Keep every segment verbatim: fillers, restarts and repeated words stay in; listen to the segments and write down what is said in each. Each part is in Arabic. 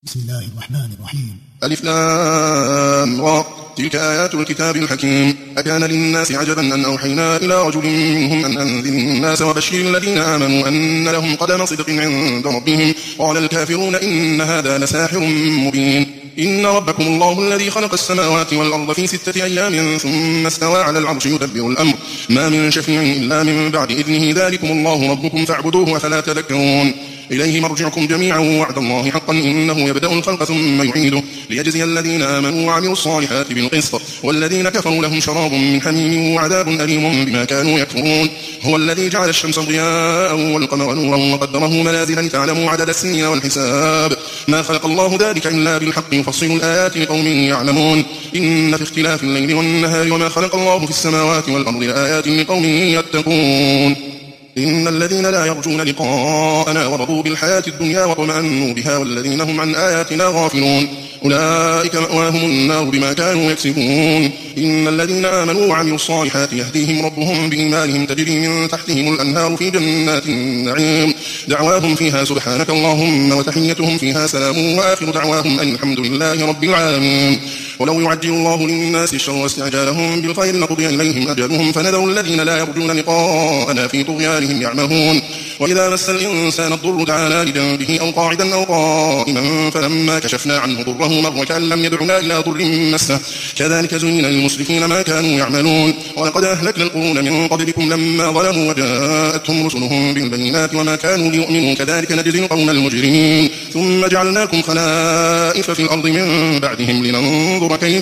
بسم الله الرحمن الرحيم. ألف لام را تلك آيات الكتاب الحكيم. أكان للناس عجبا أن أوحينا إلى رجل منهم أن أنذر الناس وبشر الذين آمنوا أن لهم قدم صدق عند ربهم قال الكافرون إن هذا لساحر مبين. إن ربكم الله الذي خلق السماوات والأرض في ستة أيام ثم استوى على العرش يدبر الأمر ما من شفيع إلا من بعد إذنه ذلكم الله ربكم فاعبدوه وفلا تذكرون. إليه مرجعكم جميعا وعد الله حقا إنه يبدأ الخلق ثم يعيده ليجزي الذين آمنوا وعملوا الصالحات بالقسط والذين كفروا لهم شراب من حميم وعذاب أليم بما كانوا يكفرون. هو الذي جعل الشمس ضياء والقمر نورا وقدره منازل لتعلموا عدد السنين والحساب ما خلق الله ذلك إلا بالحق يفصل الآيات لقوم يعلمون. إن في اختلاف الليل والنهار وما خلق الله في السماوات والأرض لآيات لقوم يتقون. إن الذين لا يرجون لقاءنا ورضوا بالحياة الدنيا واطمأنوا بها والذين هم عن آياتنا غافلون أولئك مأواهم النار بما كانوا يكسبون. إن الذين آمنوا وعملوا الصالحات يهديهم ربهم بإيمانهم تجري من تحتهم الأنهار في جنات النعيم دعواهم فيها سبحانك اللهم وتحيتهم فيها سلام وآخر دعواهم أن الحمد لله رب العالمين. ولو يعجل الله للناس الشر واستعجالهم بالخير لقضي إليهم أجلهم فنذر الذين لا يرجون لقاءنا في طغيانهم يعمهون. وإذا مس الإنسان الضر تعالى لجنبه أو قاعدا أو قائما فلما كشفنا عنه ضره مر كأن لم يدعنا إلى ضر مسه كذلك زين للمسرفين ما كانوا يعملون. ولقد أهلكنا القرون من قبلكم لما ظلموا وجاءتهم رسلهم بالبينات وما كانوا ليؤمنوا كذلك نجزي القوم المجرمين. ثم جعلناكم خلائف في الأرض من بعدهم لننظر كيف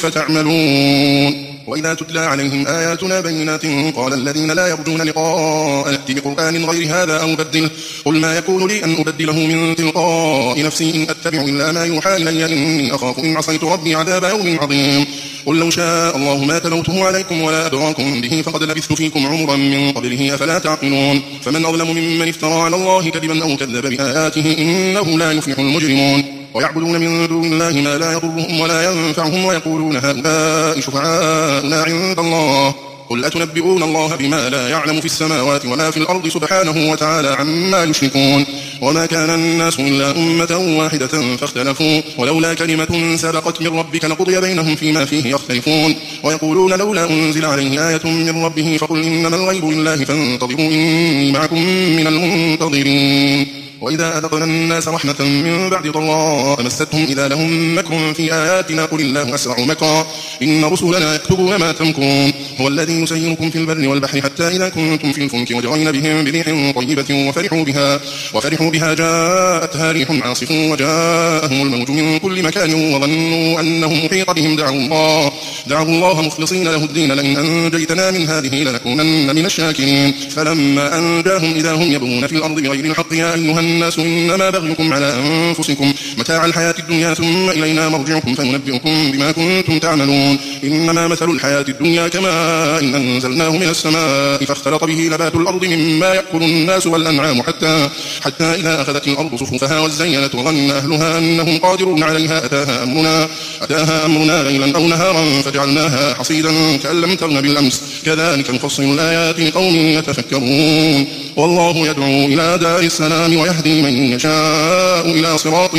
تعملون. وإذا تتلى عليهم آياتنا بينات قال الذين لا يرجون لقاء نأتي بقرآن غير هذا أو بدله قل ما يكون لي أن أبدله من تلقاء نفسي إن أتبع إلا ما يوحى إلي إني أخاف إن عصيت ربي عذاب يوم عظيم. قل لو شاء الله ما تلوته عليكم ولا أدراكم به فقد لبثت فيكم عمرا من قبله أفلا تعقلون. فمن أظلم ممن افترى على الله كذبا أو كذب بآياته إنه لا يفلح المجرمون. ويعبدون من دون الله ما لا يضرهم ولا ينفعهم ويقولون هؤلاء شفعاؤنا عند الله قل أتنبئون الله بما لا يعلم في السماوات ولا في الأرض سبحانه وتعالى عما يشركون. وما كان الناس إلا أمة واحدة فاختلفوا ولولا كلمة سبقت من ربك لقضي بينهم فيما فيه يختلفون. ويقولون لولا أنزل عليه آية من ربه فقل إنما الغيب لله فانتظروا إني معكم من المنتظرين. وإذا أذقنا الناس رحمة من بعد ضراء مستهم إذا لهم مكر في آياتنا قل الله أسرع مكرا إن رسلنا يكتبون ما تمكرون. هو الذي يسيركم في البر والبحر حتى إذا كنتم في الفلك وجرين بهم بريح طيبة وفرحوا بها وفرحوا بها جاءتها ريح عاصف وجاءهم الموج من كل مكان وظنوا أنهم محيط بهم دعوا الله دعوا الله مخلصين له الدين لئن أنجيتنا من هذه لنكونن من الشاكرين. فلما أنجاهم إذا هم يبغون في الأرض بغير الحق يا أيها الناس إنما بغيكم على أنفسكم متاع الحياة الدنيا ثم إلينا مرجعكم فننبئكم بما كنتم تعملون. إنما مثل الحياة الدنيا كماء إن أنزلناه من السماء فاختلط به نبات الأرض مما يأكل الناس والأنعام حتى حتى إذا أخذت الأرض صفوفها وزينت وظن أهلها أنهم قادرون عليها أتاها أمرنا أتاها أمرنا ليلا أو نهارا فجعلناها حصيدا كأن لم تغن بالأمس كذلك نفصل الآيات لقوم يتفكرون. والله يدعو إلى دار السلام ويهدي من يشاء إلى صراط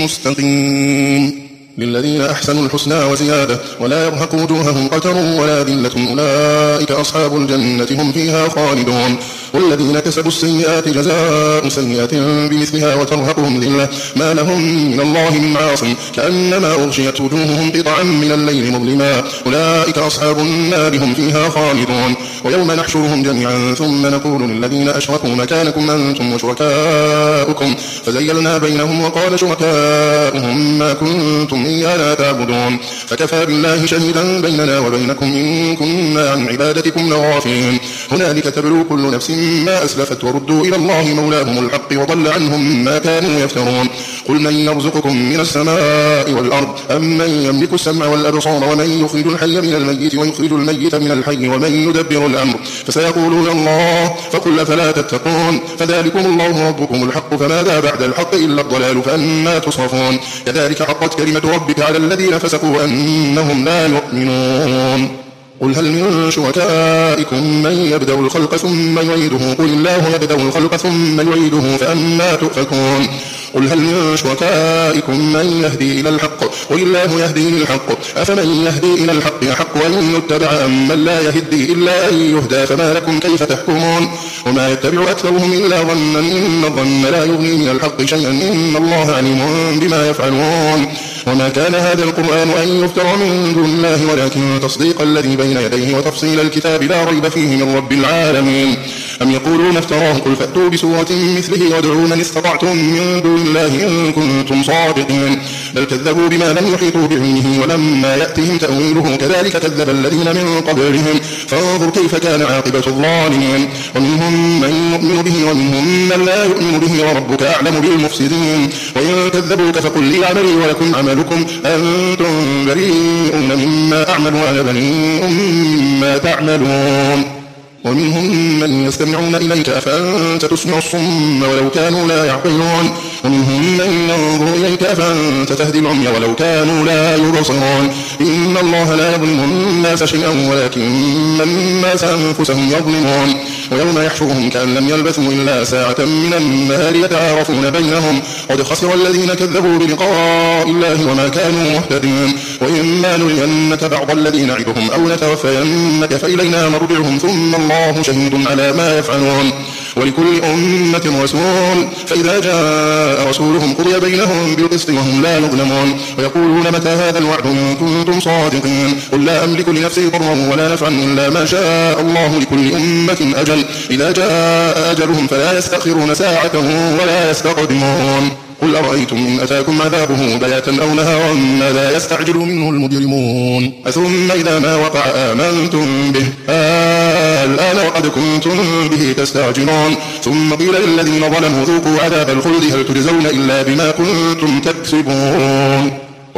مستقيم. للذين أحسنوا الحسنى وزيادة ولا يرهق وجوههم قتر ولا ذلة أولئك أصحاب الجنة هم فيها خالدون. والذين كسبوا السيئات جزاء سيئة بمثلها وترهقهم ذلة ما لهم من الله من عاصم كأنما أغشيت وجوههم قطعا من الليل مظلما أولئك أصحاب النار هم فيها خالدون. ويوم نحشرهم جميعا ثم نقول للذين أشركوا مكانكم أنتم وشركاؤكم فزيلنا بينهم وقال شركاؤهم ما كنتم إيانا تعبدون فكفى بالله شهيدا بيننا وبينكم إن كنا عن عبادتكم لغافلين. هنالك تبلو كل نفس ما أسلفت وردوا إلى الله مولاهم الحق وضل عنهم ما كانوا يفترون. قل من يرزقكم من السماء والأرض أم من يملك السمع والأبصار ومن يخرج الحي من الميت ويخرج الميت من الحي ومن يدبر الأمر فسيقولون الله فقل أفلا تتقون. فذلكم الله ربكم الحق فماذا بعد الحق إلا الضلال فأنا تصرفون. كذلك حقت كلمة ربك على الذين فسقوا أنهم لا يؤمنون. قل هل من شركائكم من يبدأ الخلق ثم يعيده قل الله يبدأ الخلق ثم يعيده فأنى تؤفكون قل هل من شركائكم من يهدي إلى الحق قل الله يهدي للحق أفمن يهدي إلى الحق يحق أن يتبع أم من لا يهدي إلا أن يهدى فما لكم كيف تحكمون وما يتبع أكثرهم إلا ظنا إن الظن لا يغني من الحق شيئا إن الله عليم بما يفعلون وما كان هذا القرآن أن يفترى من دون الله ولكن تصديق الذي بين يديه وتفصيل الكتاب لا ريب فيه من رب العالمين أم يقولون افتراه قل فأتوا بسورة مثله وادعوا من استطعتم من دون الله إن كنتم صادقين بل كذبوا بما لم يحيطوا بعلمه ولما يأتهم تأويله كذلك كذب الذين من قبلهم فانظر كيف كان عاقبة الظالمين ومنهم من يؤمن به ومنهم من لا يؤمن به وربك أعلم بالمفسدين وإن كذبوك فقل لي عملي ولكم عملكم أنتم بريئون مما أعمل وأنا بريء مما تعملون ومنهم من يستمعون إليك أفأنت تسمع الصم ولو كانوا لا يعقلون ومنهم من ينظر إليك أفأنت تهدي العمي ولو كانوا لا يبصرون إن الله لا يظلم الناس شيئا ولكن الناس أنفسهم يظلمون ويوم يحشرهم كأن لم يلبثوا إلا ساعة من النهار يتعارفون بينهم قد خسر الذين كذبوا بلقاء الله وما كانوا مهتدين وإما نرينك بعض الذين نعدهم أو نتوفينك فإلينا مرجعهم ثم الله شهيد على ما يفعلون ولكل أمة رسول فإذا جاء رسولهم قضي بينهم بالقسط وهم لا يظلمون ويقولون متى هذا الوعد إن كنتم صادقين قل لا أملك لنفسي ضرا ولا نفعا إلا ما شاء الله لكل أمة أجل إذا جاء أجلهم فلا يستأخرون ساعة ولا يستقدمون قل أرأيتم إن أتاكم عذابه بياتا أو نهارا ماذا يستعجل منه المجرمون ثم إذا ما وقع آمنتم به الآن وقد كنتم به تستعجلون ثم قيل للذين ظلموا ذوقوا عذاب الخلد هل تجزون إلا بما كنتم تكسبون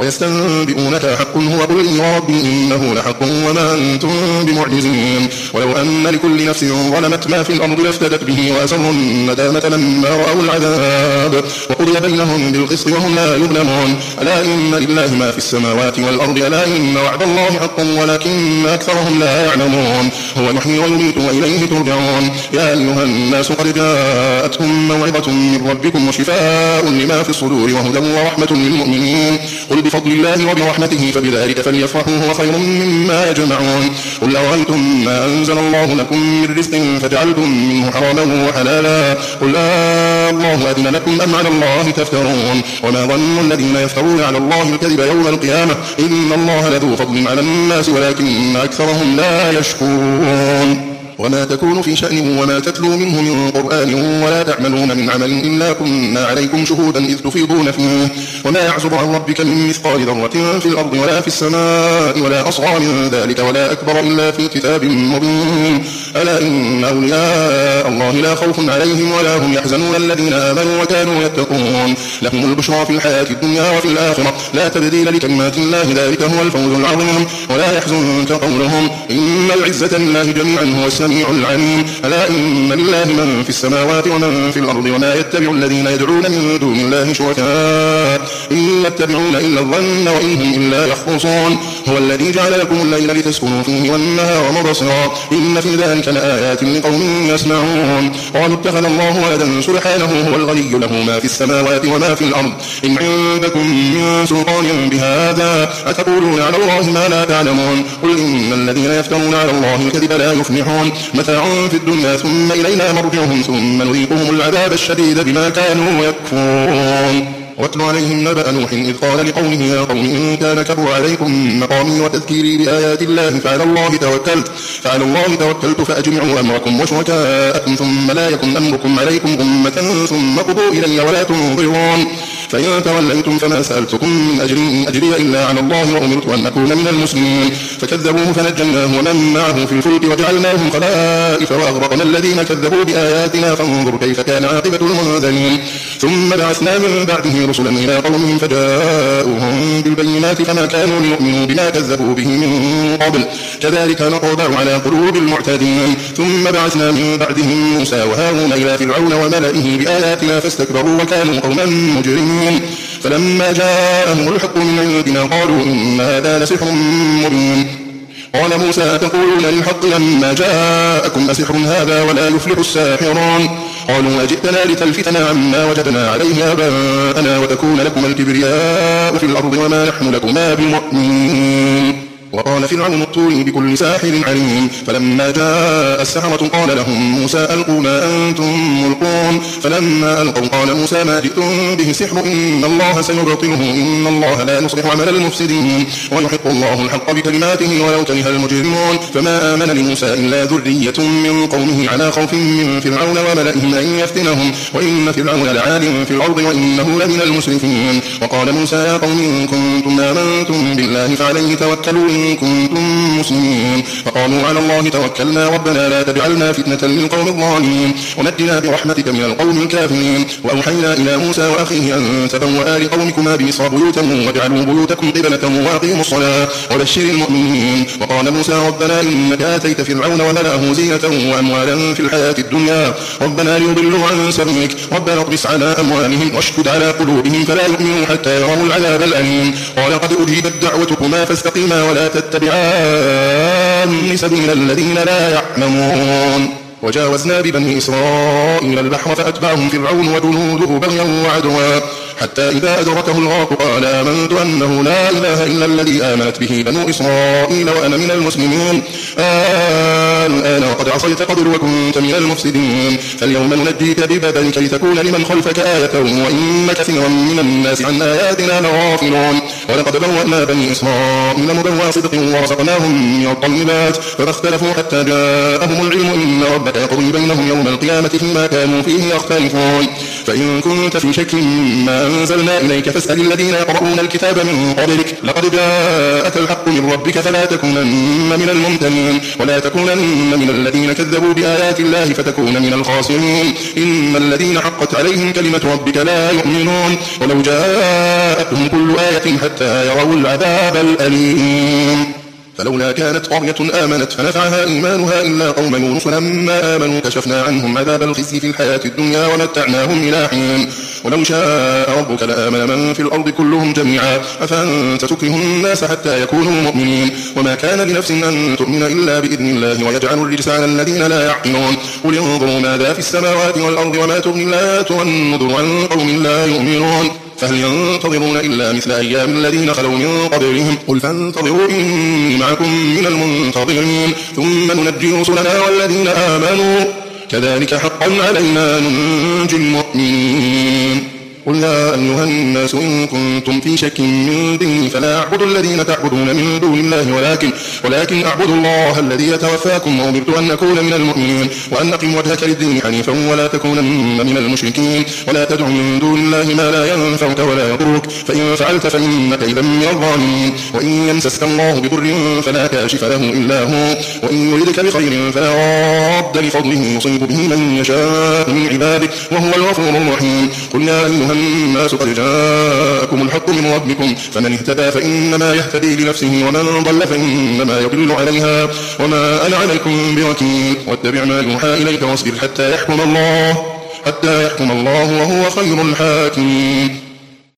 ويستنبئونك حق هو قل إن ربي إنه لحق وما أنتم بمعجزين ولو أن لكل نفس ظلمت ما في الأرض لافتدت به وأسروا الندامة لما رأوا العذاب وقضي بينهم بالقسط وهم لا يظلمون ألا إن لله ما في السماوات والأرض ألا إن وعد الله حق ولكن أكثرهم لا يعلمون هو يحيي ويميت وإليه ترجعون يا أيها الناس قد جاءتكم موعظة من ربكم وشفاء لما في الصدور وهدى ورحمة للمؤمنين قل بفضل الله وبرحمته فبذلك فليفرحوا هو خير مما يجمعون قل أرأيتم ما أنزل الله لكم من رزق فجعلتم منه حراما وحلالا قل الله أذن لكم أم على الله تفترون وما ظن الذين يفترون على الله الكذب يوم القيامة إن الله لذو فضل على الناس ولكن أكثرهم لا يشكرون وما تكون في شأن وما تتلو منه من قرآن ولا تعملون من عمل إلا كنا عليكم شهودا إذ تفيضون فيه وما يعزب عن ربك من مثقال ذرة في الأرض ولا في السماء ولا أصغر من ذلك ولا أكبر إلا في كتاب مبين ألا إن أولياء الله لا خوف عليهم ولا هم يحزنون الذين آمنوا وكانوا يتقون لهم البشرى في الحياة الدنيا وفي الآخرة لا تبديل لكلمات الله ذلك هو الفوز العظيم ولا يحزنك قولهم إن العزة لله جميعا هو السميع العليم ألا إن لله من في السماوات ومن في الأرض وما يتبع الذين يدعون من دون الله شركاء إن يتبعون إلا الظن وإن هم إلا يخرصون هو الذي جعل لكم الليل لتسكنوا فيه والنهار مبصرا إن في ذلك لآيات لقوم يسمعون قالوا اتخذ الله ولدا سبحانه هو الغني له ما في السماوات وما في الأرض إن عندكم من سلطان بهذا أتقولون على الله ما لا تعلمون قل إن الذين يفترون على الله الكذب لا يفلحون متاع في الدنيا ثم إلينا مرجعهم ثم نذيقهم العذاب الشديد بما كانوا يكفرون واتل عليهم نبأ نوح إذ قال لقومه يا قوم إن كان كبر عليكم مقامي وتذكيري بآيات الله فعلى الله توكلت فعلى الله توكلت فأجمعوا أمركم وشركاءكم ثم لا يكن أمركم عليكم غمة ثم قضوا إلي ولا تنظرون فإن توليتم فما سألتكم من أجر إن أجري إلا على الله وأمرت أن أكون من المسلمين فكذبوه فنجيناه ومن معه في الفلك وجعلناهم خلائف وأغرقنا الذين كذبوا بآياتنا فانظر كيف كان عاقبة المنذرين ثم بعثنا من بعده رسلا إلى قومهم فجاءوهم بالبينات فما كانوا ليؤمنوا بما كذبوا به من قبل كذلك نطبع على قلوب المعتدين ثم بعثنا من بعدهم موسى وهارون إلى فرعون وملئه بآياتنا فاستكبروا وكانوا قوما مجرمين فلما جاءهم الحق من عندنا قالوا إن هذا لسحر مبين قال موسى تقولون للحق لما جاءكم أسحر هذا ولا يفلح الساحرون قالوا أجئتنا لتلفتنا عما وجدنا عليه آباءنا وتكون لكم الكبرياء في الأرض وما نحن لكما بمؤمنين وقال فرعون ائتوني بكل ساحر عليم فلما جاء السحرة قال لهم موسى ألقوا ما أنتم ملقون فلما ألقوا قال موسى ما جئتم به سحر إن الله سيبطله إن الله لا يصلح عمل المفسدين ويحق الله الحق بكلماته ولو كره المجرمون فما آمن لموسى إلا ذرية من قومه على خوف من فرعون وملئهم أن يفتنهم وإن فرعون لعال في الأرض وإنه لمن المسرفين وقال موسى يا قوم إن كنتم آمنتم بالله فعليه توكلوا إن كنتم مسلمين فقالوا على الله توكلنا ربنا لا تجعلنا فتنة للقوم الظالمين ونجنا برحمتك من القوم الكافرين وأوحينا إلى موسى وأخيه أن تبوأ لقومكما بمصر بيوتا واجعلوا بيوتكم قبلة وأقيموا الصلاة وبشر المؤمنين وقال موسى ربنا إنك آتيت فرعون وملأه زينة وأموالا في الحياة الدنيا ربنا ليضلوا عن سبيلك ربنا اطمس على أموالهم واشدد على قلوبهم فلا يؤمنوا حتى يروا العذاب الأليم قال قد أجيبت دعوتكما فاستقيما ولا تتبعان سبيل الذين لا يعلمون وجاوزنا ببني إسرائيل البحر فأتبعهم فرعون وجنوده بغيا وعدوا حتى إذا أدركه الغرق قال آمنت أنه لا إله إلا الذي آمنت به بنو إسرائيل وأنا من المسلمين الآن وقد عصيت قبل وكنت من المفسدين فاليوم ننجيك ببدنك لتكون لمن خلفك آية وإن كثيرا من الناس عن آياتنا لغافلون ولقد بوأنا بني إسرائيل مبوأ صدق ورزقناهم من الطيبات فاختلفوا حتى جاءهم العلم إن ربك يقضي بينهم يوم القيامة فيما كانوا فيه يختلفون فإن كنت في شك مما أنزلنا إليك فاسأل الذين يقرؤون الكتاب من قبلك لقد جاءك الحق من ربك فلا تكونن من الممتنين ولا تكونن من الذين كذبوا بآيات الله فتكون من الخاسرين إن الذين حقت عليهم كلمة ربك لا يؤمنون ولو جاءتهم كل آية حتى يروا العذاب الأليم فلولا كانت قرية آمنت فنفعها إيمانها إلا قوم يونس لما آمنوا كشفنا عنهم عذاب الخزي في الحياة الدنيا ومتعناهم إلى حين ولو شاء ربك لآمن من في الأرض كلهم جميعا أفأنت تكره الناس حتى يكونوا مؤمنين وما كان لنفس أن تؤمن إلا بإذن الله ويجعل الرجس على الذين لا يعقلون قل انظروا ماذا في السماوات والأرض وما تغني الآيات والنذر عن قوم لا يؤمنون فهل ينتظرون إلا مثل أيام الذين خلوا من قبلهم قل فانتظروا إني معكم من المنتظرين ثم ننجي رسلنا والذين آمنوا كذلك حقا علينا ننجي المؤمنين قل يا أيها الناس إن كنتم في شك من ديني فلا أعبد الذين تعبدون من دون الله ولكن ولكن أعبد الله الذي يتوفاكم وأمرت أن أكون من المؤمنين وأن أقم وجهك للدين حنيفا ولا تكونن من المشركين ولا تدع من دون الله ما لا ينفعك ولا يضرك فإن فعلت فإنك إذا من الظالمين وإن يمسسك الله بضر فلا كاشف له إلا هو وإن يردك بخير فلا راد لفضله يصيب به من يشاء من عباده وهو الغفور الرحيم قل يا أيها الناس قد جاءكم الحق من ربكم فمن اهتدى فإنما يهتدي لنفسه ومن ضل فإنما يضل عليها وما أنا عليكم بوكيل واتبع ما يوحى إليك واصبر حتى يحكم الله حتى يحكم الله وهو خير الحاكمين